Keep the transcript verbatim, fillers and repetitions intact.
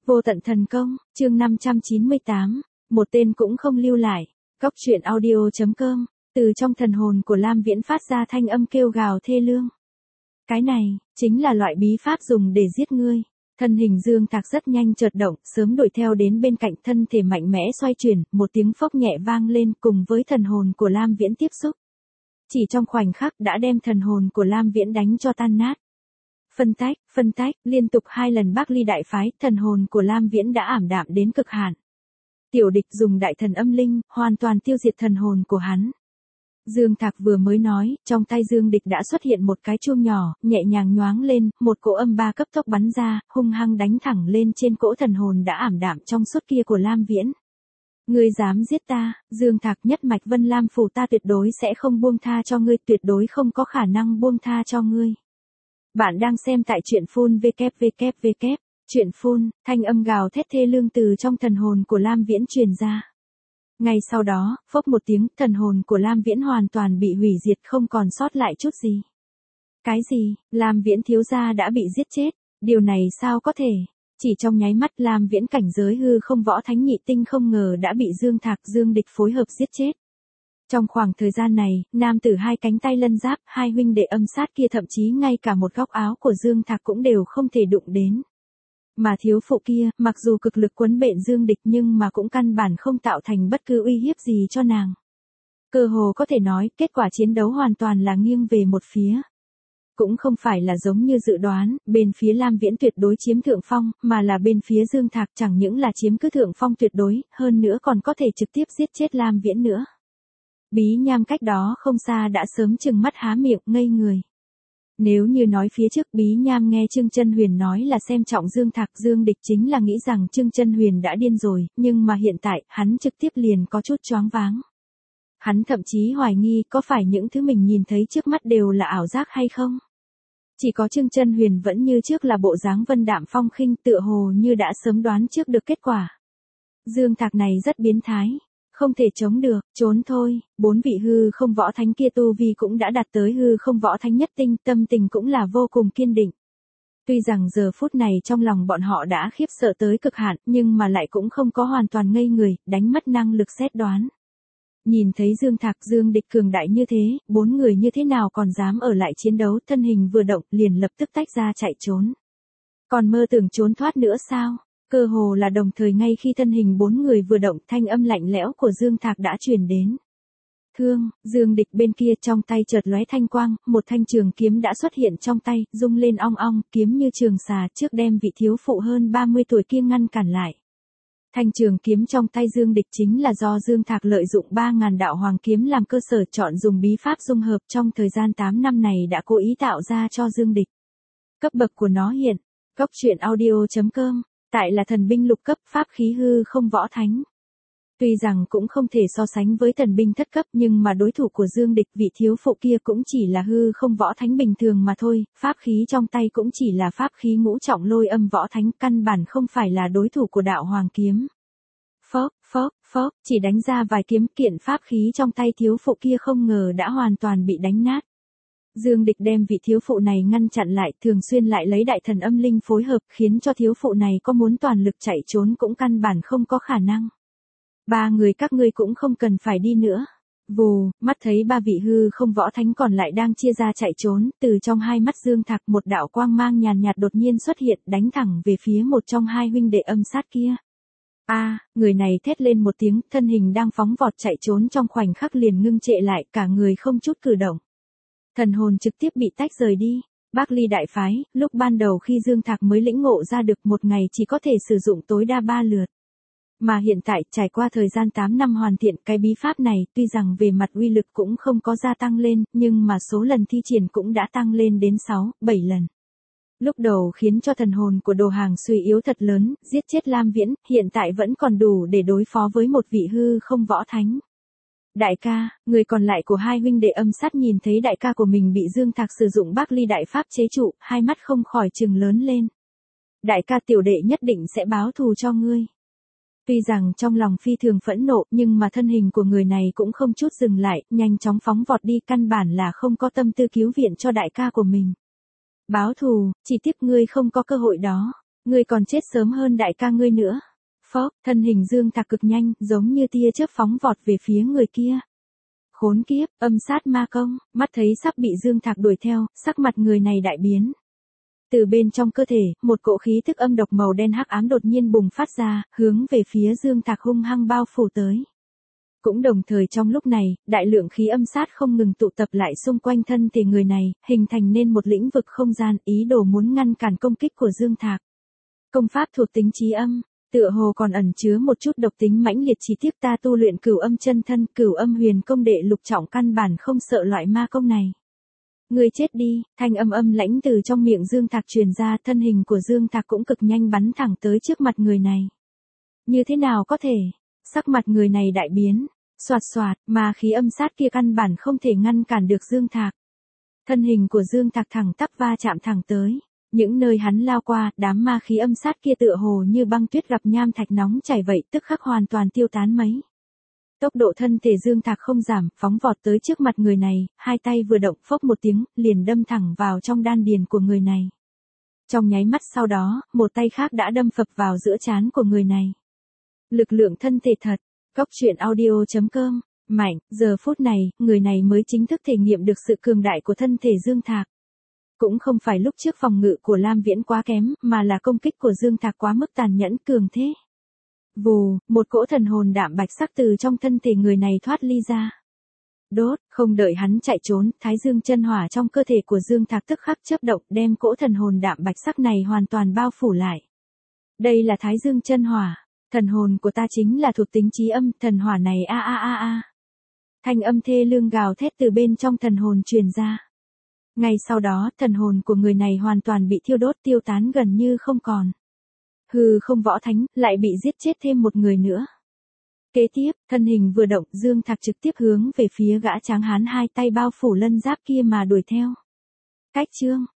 Vô tận thần công, chương năm trăm chín mươi tám, một tên cũng không lưu lại. Cóc truyện audio.com, từ trong thần hồn của Lam Viễn phát ra thanh âm kêu gào thê lương. Cái này, chính là loại bí pháp dùng để giết ngươi. Thân hình Dương Thạc rất nhanh chợt động, sớm đuổi theo đến bên cạnh, thân thể mạnh mẽ xoay chuyển, một tiếng phốc nhẹ vang lên cùng với thần hồn của Lam Viễn tiếp xúc. Chỉ trong khoảnh khắc đã đem thần hồn của Lam Viễn đánh cho tan nát. Phân tách, phân tách, liên tục hai lần Bắc Ly đại phái, thần hồn của Lam Viễn đã ảm đạm đến cực hạn. Tiểu địch dùng đại thần âm linh, hoàn toàn tiêu diệt thần hồn của hắn. Dương Thạc vừa mới nói, trong tay Dương Địch đã xuất hiện một cái chuông nhỏ, nhẹ nhàng nhoáng lên, một cỗ âm ba cấp tốc bắn ra, hung hăng đánh thẳng lên trên cỗ thần hồn đã ảm đạm trong suốt kia của Lam Viễn. Ngươi dám giết ta, Dương Thạc, nhất mạch Vân Lam phủ ta tuyệt đối sẽ không buông tha cho ngươi, tuyệt đối không có khả năng buông tha cho ngươi. Bạn đang xem tại truyện phun www. Truyện phun, thanh âm gào thét thê lương từ trong thần hồn của Lam Viễn truyền ra. Ngay sau đó, phốc một tiếng, thần hồn của Lam Viễn hoàn toàn bị hủy diệt, không còn sót lại chút gì. Cái gì? Lam Viễn thiếu gia đã bị giết chết? Điều này sao có thể? Chỉ trong nháy mắt, Lam Viễn cảnh giới hư không võ thánh nhị tinh không ngờ đã bị Dương Thạc, Dương Địch phối hợp giết chết. Trong khoảng thời gian này, nam tử hai cánh tay lân giáp, hai huynh đệ âm sát kia thậm chí ngay cả một góc áo của Dương Thạc cũng đều không thể đụng đến. Mà thiếu phụ kia, mặc dù cực lực quấn bện Dương Địch nhưng mà cũng căn bản không tạo thành bất cứ uy hiếp gì cho nàng. Cơ hồ có thể nói, kết quả chiến đấu hoàn toàn là nghiêng về một phía. Cũng không phải là giống như dự đoán, bên phía Lam Viễn tuyệt đối chiếm thượng phong, mà là bên phía Dương Thạc chẳng những là chiếm cứ thượng phong tuyệt đối, hơn nữa còn có thể trực tiếp giết chết Lam Viễn nữa. Bí Nham cách đó không xa đã sớm trừng mắt há miệng ngây người. Nếu như nói phía trước Bí Nham nghe Trương Chân Huyền nói là xem trọng Dương Thạc, Dương Địch chính là nghĩ rằng Trương Chân Huyền đã điên rồi, nhưng mà hiện tại, hắn trực tiếp liền có chút choáng váng. Hắn thậm chí hoài nghi có phải những thứ mình nhìn thấy trước mắt đều là ảo giác hay không? Chỉ có Trương Chân Huyền vẫn như trước là bộ dáng vân đạm phong khinh, tựa hồ như đã sớm đoán trước được kết quả. Dương Thạc này rất biến thái. Không thể chống được, trốn thôi, bốn vị hư không võ thánh kia tu vi cũng đã đạt tới hư không võ thánh nhất tinh, tâm tình cũng là vô cùng kiên định. Tuy rằng giờ phút này trong lòng bọn họ đã khiếp sợ tới cực hạn, nhưng mà lại cũng không có hoàn toàn ngây người, đánh mất năng lực xét đoán. Nhìn thấy Dương Thạc, Dương Địch cường đại như thế, bốn người như thế nào còn dám ở lại chiến đấu, thân hình vừa động, liền lập tức tách ra chạy trốn. Còn mơ tưởng trốn thoát nữa sao? Cơ hồ là đồng thời ngay khi thân hình bốn người vừa động, thanh âm lạnh lẽo của Dương Thạc đã truyền đến. Thương, Dương Địch bên kia trong tay chợt lóe thanh quang, một thanh trường kiếm đã xuất hiện trong tay, rung lên ong ong, kiếm như trường xà trước đem vị thiếu phụ hơn ba mươi tuổi kia ngăn cản lại. Thanh trường kiếm trong tay Dương Địch chính là do Dương Thạc lợi dụng ba ngàn đạo hoàng kiếm làm cơ sở chọn dùng bí pháp dung hợp trong thời gian tám năm này đã cố ý tạo ra cho Dương Địch. Cấp bậc của nó hiện, cóc truyện audio.com. Tại là thần binh lục cấp, pháp khí hư không võ thánh. Tuy rằng cũng không thể so sánh với thần binh thất cấp, nhưng mà đối thủ của Dương Địch, vị thiếu phụ kia cũng chỉ là hư không võ thánh bình thường mà thôi, pháp khí trong tay cũng chỉ là pháp khí ngũ trọng lôi âm võ thánh, căn bản không phải là đối thủ của đạo hoàng kiếm. Phốc, phốc, phốc, chỉ đánh ra vài kiếm, kiện pháp khí trong tay thiếu phụ kia không ngờ đã hoàn toàn bị đánh nát. Dương Địch đem vị thiếu phụ này ngăn chặn lại, thường xuyên lại lấy đại thần âm linh phối hợp, khiến cho thiếu phụ này có muốn toàn lực chạy trốn cũng căn bản không có khả năng. Ba người các ngươi cũng không cần phải đi nữa. Vù, mắt thấy ba vị hư không võ thánh còn lại đang chia ra chạy trốn, từ trong hai mắt Dương Thạc một đạo quang mang nhàn nhạt đột nhiên xuất hiện, đánh thẳng về phía một trong hai huynh đệ âm sát kia. A, à, người này thét lên một tiếng, thân hình đang phóng vọt chạy trốn trong khoảnh khắc liền ngưng trệ lại, cả người không chút cử động. Thần hồn trực tiếp bị tách rời đi. Bắc Ly đại phái, lúc ban đầu khi Dương Thạc mới lĩnh ngộ ra được một ngày chỉ có thể sử dụng tối đa ba lượt. Mà hiện tại, trải qua thời gian tám năm hoàn thiện cái bí pháp này, tuy rằng về mặt uy lực cũng không có gia tăng lên, nhưng mà số lần thi triển cũng đã tăng lên đến sáu, bảy lần. Lúc đầu khiến cho thần hồn của đồ hàng suy yếu thật lớn, giết chết Lam Viễn, hiện tại vẫn còn đủ để đối phó với một vị hư không võ thánh. Đại ca, người còn lại của hai huynh đệ âm sát nhìn thấy đại ca của mình bị Dương Thạc sử dụng Bắc Ly đại pháp chế trụ, hai mắt không khỏi trừng lớn lên. Đại ca, tiểu đệ nhất định sẽ báo thù cho ngươi. Tuy rằng trong lòng phi thường phẫn nộ, nhưng mà thân hình của người này cũng không chút dừng lại, nhanh chóng phóng vọt đi, căn bản là không có tâm tư cứu viện cho đại ca của mình. Báo thù, chỉ tiếc ngươi không có cơ hội đó. Ngươi còn chết sớm hơn đại ca ngươi nữa. Phốc, thân hình Dương Thạc cực nhanh, giống như tia chớp phóng vọt về phía người kia. Khốn kiếp, âm sát ma công, mắt thấy sắp bị Dương Thạc đuổi theo, sắc mặt người này đại biến. Từ bên trong cơ thể, một cỗ khí tức âm độc màu đen hắc ám đột nhiên bùng phát ra, hướng về phía Dương Thạc hung hăng bao phủ tới. Cũng đồng thời trong lúc này, đại lượng khí âm sát không ngừng tụ tập lại xung quanh thân thể người này, hình thành nên một lĩnh vực không gian, ý đồ muốn ngăn cản công kích của Dương Thạc. Công pháp thuộc tính chí âm, tựa hồ còn ẩn chứa một chút độc tính mãnh liệt, chỉ tiếc ta tu luyện Cửu Âm chân thân, Cửu Âm huyền công đệ lục trọng căn bản không sợ loại ma công này. Ngươi chết đi, thanh âm âm lãnh từ trong miệng Dương Thạc truyền ra, thân hình của Dương Thạc cũng cực nhanh bắn thẳng tới trước mặt người này. Như thế nào có thể? Sắc mặt người này đại biến, xoạt xoạt, mà khí âm sát kia căn bản không thể ngăn cản được Dương Thạc. Thân hình của Dương Thạc thẳng tắp va chạm thẳng tới. Những nơi hắn lao qua, đám ma khí âm sát kia tựa hồ như băng tuyết gặp nham thạch nóng chảy vậy, tức khắc hoàn toàn tiêu tán mấy. Tốc độ thân thể Dương Thạc không giảm, phóng vọt tới trước mặt người này, hai tay vừa động, phốc một tiếng, liền đâm thẳng vào trong đan điền của người này. Trong nháy mắt sau đó, một tay khác đã đâm phập vào giữa trán của người này. Lực lượng thân thể thật, Cốc truyện audio chấm com, mạnh, giờ phút này, người này mới chính thức thể nghiệm được sự cường đại của thân thể Dương Thạc. Cũng không phải lúc trước phòng ngự của Lam Viễn quá kém, mà là công kích của Dương Thạc quá mức tàn nhẫn cường thế. Vù, một cỗ thần hồn đạm bạch sắc từ trong thân thể người này thoát ly ra. Đốt, không đợi hắn chạy trốn, Thái Dương chân hỏa trong cơ thể của Dương Thạc tức khắc chớp động, đem cỗ thần hồn đạm bạch sắc này hoàn toàn bao phủ lại. Đây là Thái Dương chân hỏa, thần hồn của ta chính là thuộc tính chí âm, thần hỏa này a a a a. Thanh âm thê lương gào thét từ bên trong thần hồn truyền ra. Ngay sau đó, thần hồn của người này hoàn toàn bị thiêu đốt tiêu tán gần như không còn. Hừ, không võ thánh, lại bị giết chết thêm một người nữa. Kế tiếp, thân hình vừa động, Dương Thạc trực tiếp hướng về phía gã tráng hán hai tay bao phủ lân giáp kia mà đuổi theo. Cách chương,